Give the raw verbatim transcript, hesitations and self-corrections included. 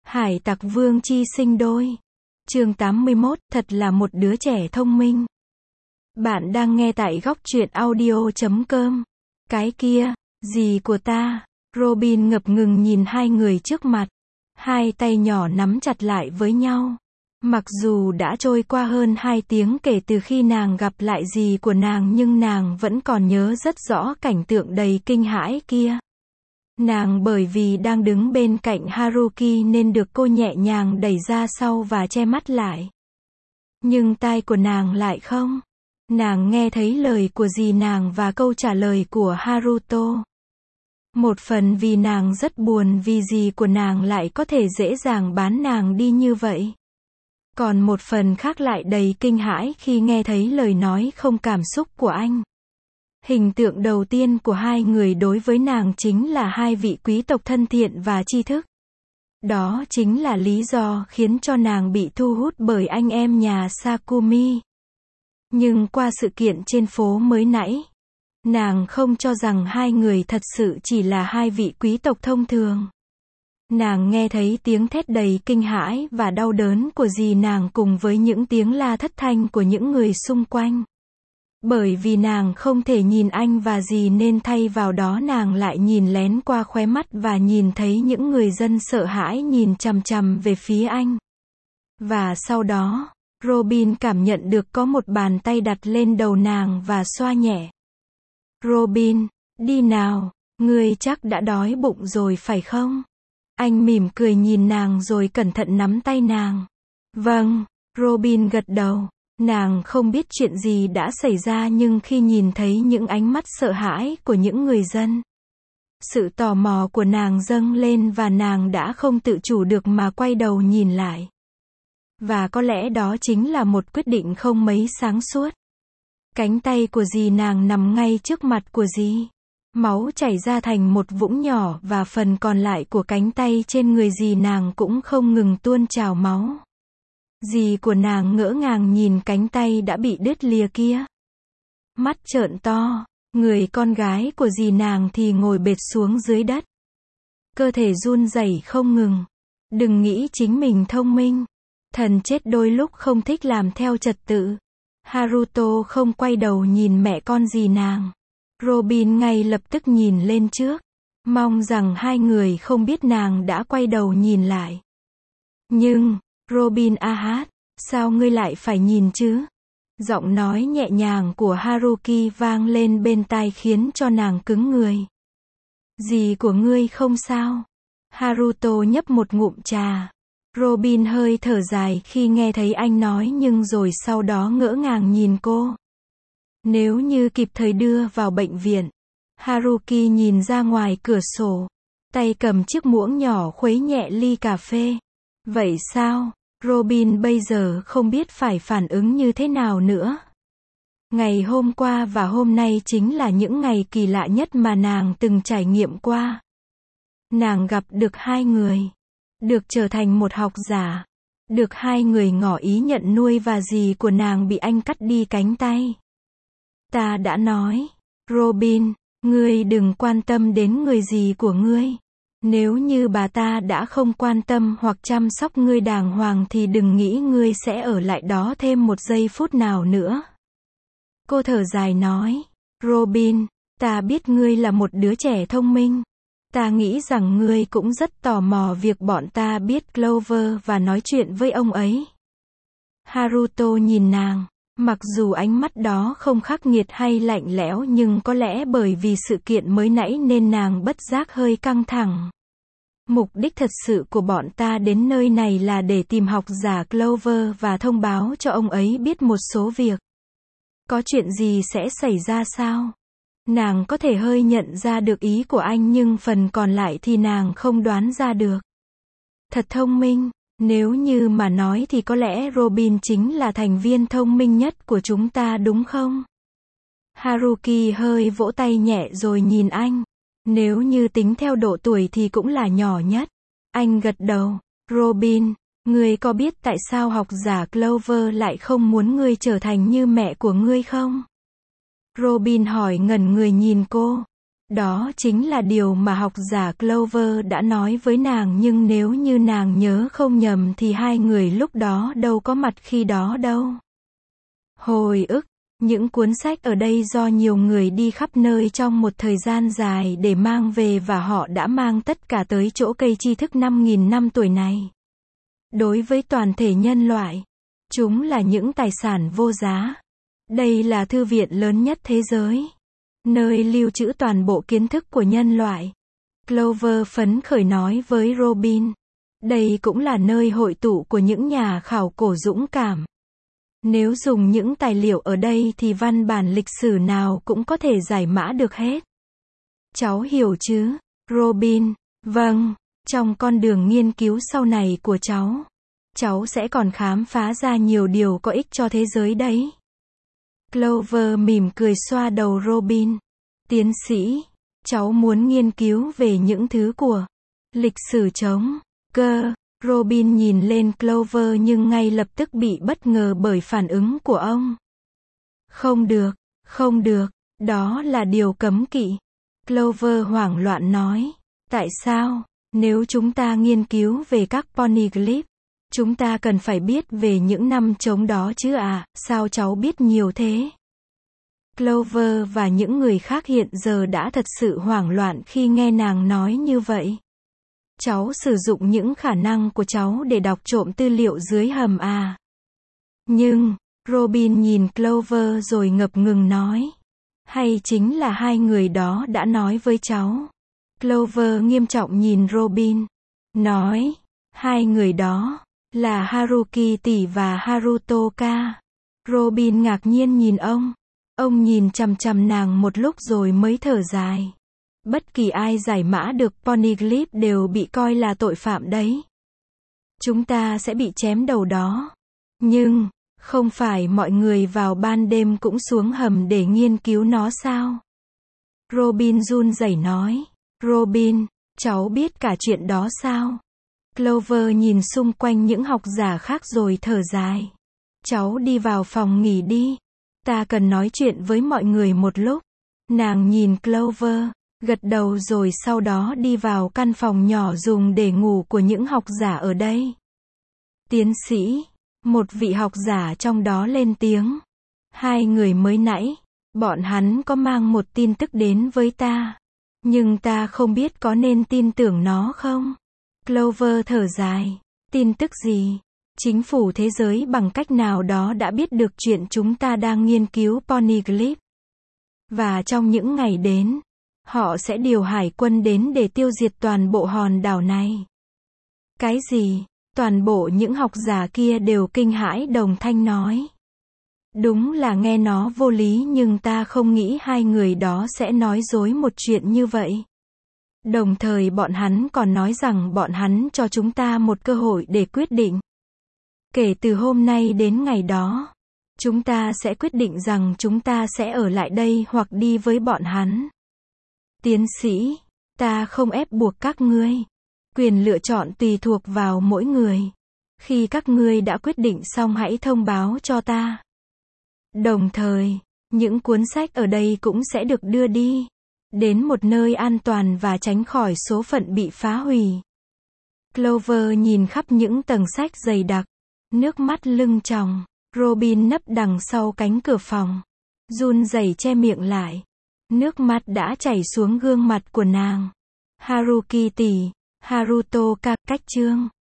Hải tặc vương chi sinh đôi. Chương tám mươi mốt, thật là một đứa trẻ thông minh. Bạn đang nghe tại góc truyện audio chấm com. Cái kia, gì của ta? Robin ngập ngừng nhìn hai người trước mặt. Hai tay nhỏ nắm chặt lại với nhau. Mặc dù đã trôi qua hơn hai tiếng kể từ khi nàng gặp lại dì của nàng nhưng nàng vẫn còn nhớ rất rõ cảnh tượng đầy kinh hãi kia. Nàng bởi vì đang đứng bên cạnh Haruki nên được cô nhẹ nhàng đẩy ra sau và che mắt lại. Nhưng tai của nàng lại không. Nàng nghe thấy lời của dì nàng và câu trả lời của Haruto. Một phần vì nàng rất buồn vì dì của nàng lại có thể dễ dàng bán nàng đi như vậy. Còn một phần khác lại đầy kinh hãi khi nghe thấy lời nói không cảm xúc của anh. Hình tượng đầu tiên của hai người đối với nàng chính là hai vị quý tộc thân thiện và tri thức. Đó chính là lý do khiến cho nàng bị thu hút bởi anh em nhà Sakumi. Nhưng qua sự kiện trên phố mới nãy, nàng không cho rằng hai người thật sự chỉ là hai vị quý tộc thông thường. Nàng nghe thấy tiếng thét đầy kinh hãi và đau đớn của dì nàng cùng với những tiếng la thất thanh của những người xung quanh. Bởi vì nàng không thể nhìn anh và dì nên thay vào đó nàng lại nhìn lén qua khóe mắt và nhìn thấy những người dân sợ hãi nhìn chằm chằm về phía anh. Và sau đó, Robin cảm nhận được có một bàn tay đặt lên đầu nàng và xoa nhẹ. Robin, đi nào, ngươi chắc đã đói bụng rồi phải không? Anh mỉm cười nhìn nàng rồi cẩn thận nắm tay nàng. Vâng, Robin gật đầu. Nàng không biết chuyện gì đã xảy ra nhưng khi nhìn thấy những ánh mắt sợ hãi của những người dân, sự tò mò của nàng dâng lên và nàng đã không tự chủ được mà quay đầu nhìn lại. Và có lẽ đó chính là một quyết định không mấy sáng suốt. Cánh tay của dì nàng nằm ngay trước mặt của dì. Máu chảy ra thành một vũng nhỏ và phần còn lại của cánh tay trên người dì nàng cũng không ngừng tuôn trào máu. Dì của nàng ngỡ ngàng nhìn cánh tay đã bị đứt lìa kia. Mắt trợn to, người con gái của dì nàng thì ngồi bệt xuống dưới đất. Cơ thể run rẩy không ngừng. Đừng nghĩ chính mình thông minh. Thần chết đôi lúc không thích làm theo trật tự. Haruto không quay đầu nhìn mẹ con dì nàng. Robin ngay lập tức nhìn lên trước. Mong rằng hai người không biết nàng đã quay đầu nhìn lại. Nhưng, Robin a hát, sao ngươi lại phải nhìn chứ? Giọng nói nhẹ nhàng của Haruki vang lên bên tai khiến cho nàng cứng người. Dì của ngươi không sao? Haruto nhấp một ngụm trà. Robin hơi thở dài khi nghe thấy anh nói nhưng rồi sau đó ngỡ ngàng nhìn cô. Nếu như kịp thời đưa vào bệnh viện. Haruki nhìn ra ngoài cửa sổ. Tay cầm chiếc muỗng nhỏ khuấy nhẹ ly cà phê. Vậy sao? Robin bây giờ không biết phải phản ứng như thế nào nữa. Ngày hôm qua và hôm nay chính là những ngày kỳ lạ nhất mà nàng từng trải nghiệm qua. Nàng gặp được hai người. Được trở thành một học giả. Được hai người ngỏ ý nhận nuôi và dì của nàng bị anh cắt đi cánh tay. Ta đã nói, Robin, ngươi đừng quan tâm đến người dì của ngươi. Nếu như bà ta đã không quan tâm hoặc chăm sóc ngươi đàng hoàng thì đừng nghĩ ngươi sẽ ở lại đó thêm một giây phút nào nữa. Cô thở dài nói, Robin, ta biết ngươi là một đứa trẻ thông minh. Ta nghĩ rằng ngươi cũng rất tò mò việc bọn ta biết Clover và nói chuyện với ông ấy. Haruto nhìn nàng, mặc dù ánh mắt đó không khắc nghiệt hay lạnh lẽo nhưng có lẽ bởi vì sự kiện mới nãy nên nàng bất giác hơi căng thẳng. Mục đích thật sự của bọn ta đến nơi này là để tìm học giả Clover và thông báo cho ông ấy biết một số việc. Có chuyện gì sẽ xảy ra sao? Nàng có thể hơi nhận ra được ý của anh nhưng phần còn lại thì nàng không đoán ra được. Thật thông minh, nếu như mà nói thì có lẽ Robin chính là thành viên thông minh nhất của chúng ta đúng không? Haruki hơi vỗ tay nhẹ rồi nhìn anh. Nếu như tính theo độ tuổi thì cũng là nhỏ nhất. Anh gật đầu. Robin, ngươi có biết tại sao học giả Clover lại không muốn ngươi trở thành như mẹ của ngươi không? Robin hỏi ngẩn người nhìn cô. Đó chính là điều mà học giả Clover đã nói với nàng, nhưng nếu như nàng nhớ không nhầm thì hai người lúc đó đâu có mặt khi đó đâu. Hồi ức, những cuốn sách ở đây do nhiều người đi khắp nơi trong một thời gian dài để mang về, và họ đã mang tất cả tới chỗ cây tri thức năm nghìn năm tuổi này. Đối với toàn thể nhân loại, chúng là những tài sản vô giá. Đây là thư viện lớn nhất thế giới, nơi lưu trữ toàn bộ kiến thức của nhân loại. Clover phấn khởi nói với Robin. Đây cũng là nơi hội tụ của những nhà khảo cổ dũng cảm. Nếu dùng những tài liệu ở đây thì văn bản lịch sử nào cũng có thể giải mã được hết. Cháu hiểu chứ, Robin? Vâng, trong con đường nghiên cứu sau này của cháu, cháu sẽ còn khám phá ra nhiều điều có ích cho thế giới đấy. Clover mỉm cười xoa đầu Robin. Tiến sĩ, cháu muốn nghiên cứu về những thứ của lịch sử chống cơ. Robin nhìn lên Clover nhưng ngay lập tức bị bất ngờ bởi phản ứng của ông. Không được, không được, đó là điều cấm kỵ. Clover hoảng loạn nói. Tại sao? Nếu chúng ta nghiên cứu về các poneglyph, chúng ta cần phải biết về những năm trống đó chứ à, sao cháu biết nhiều thế? Clover và những người khác hiện giờ đã thật sự hoảng loạn khi nghe nàng nói như vậy. Cháu sử dụng những khả năng của cháu để đọc trộm tư liệu dưới hầm à? Nhưng, Robin nhìn Clover rồi ngập ngừng nói. Hay chính là hai người đó đã nói với cháu? Clover nghiêm trọng nhìn Robin. Nói, hai người đó là Haruki tỷ và Haruto Ka. Robin ngạc nhiên nhìn ông. Ông nhìn chằm chằm nàng một lúc rồi mới thở dài. Bất kỳ ai giải mã được poneglyph đều bị coi là tội phạm đấy. Chúng ta sẽ bị chém đầu đó. Nhưng, không phải mọi người vào ban đêm cũng xuống hầm để nghiên cứu nó sao? Robin run rẩy nói. Robin, cháu biết cả chuyện đó sao? Clover nhìn xung quanh những học giả khác rồi thở dài. Cháu đi vào phòng nghỉ đi. Ta cần nói chuyện với mọi người một lúc. Nàng nhìn Clover, gật đầu rồi sau đó đi vào căn phòng nhỏ dùng để ngủ của những học giả ở đây. Tiến sĩ, một vị học giả trong đó lên tiếng. Hai người mới nãy, bọn hắn có mang một tin tức đến với ta. Nhưng ta không biết có nên tin tưởng nó không? Clover thở dài. Tin tức gì? Chính phủ thế giới bằng cách nào đó đã biết được chuyện chúng ta đang nghiên cứu poneglyph. Và trong những ngày đến, họ sẽ điều hải quân đến để tiêu diệt toàn bộ hòn đảo này. Cái gì? Toàn bộ những học giả kia đều kinh hãi đồng thanh nói. Đúng là nghe nó vô lý, nhưng ta không nghĩ hai người đó sẽ nói dối một chuyện như vậy. Đồng thời bọn hắn còn nói rằng bọn hắn cho chúng ta một cơ hội để quyết định. Kể từ hôm nay đến ngày đó, chúng ta sẽ quyết định rằng chúng ta sẽ ở lại đây hoặc đi với bọn hắn. Tiến sĩ, ta không ép buộc các ngươi. Quyền lựa chọn tùy thuộc vào mỗi người. Khi các ngươi đã quyết định xong hãy thông báo cho ta. Đồng thời, những cuốn sách ở đây cũng sẽ được đưa đi đến một nơi an toàn và tránh khỏi số phận bị phá hủy. Clover nhìn khắp những tầng sách dày đặc, nước mắt lưng tròng. Robin nấp đằng sau cánh cửa phòng, run rẩy che miệng lại. Nước mắt đã chảy xuống gương mặt của nàng. Haruki tỷ, Haruto Ka, cách chương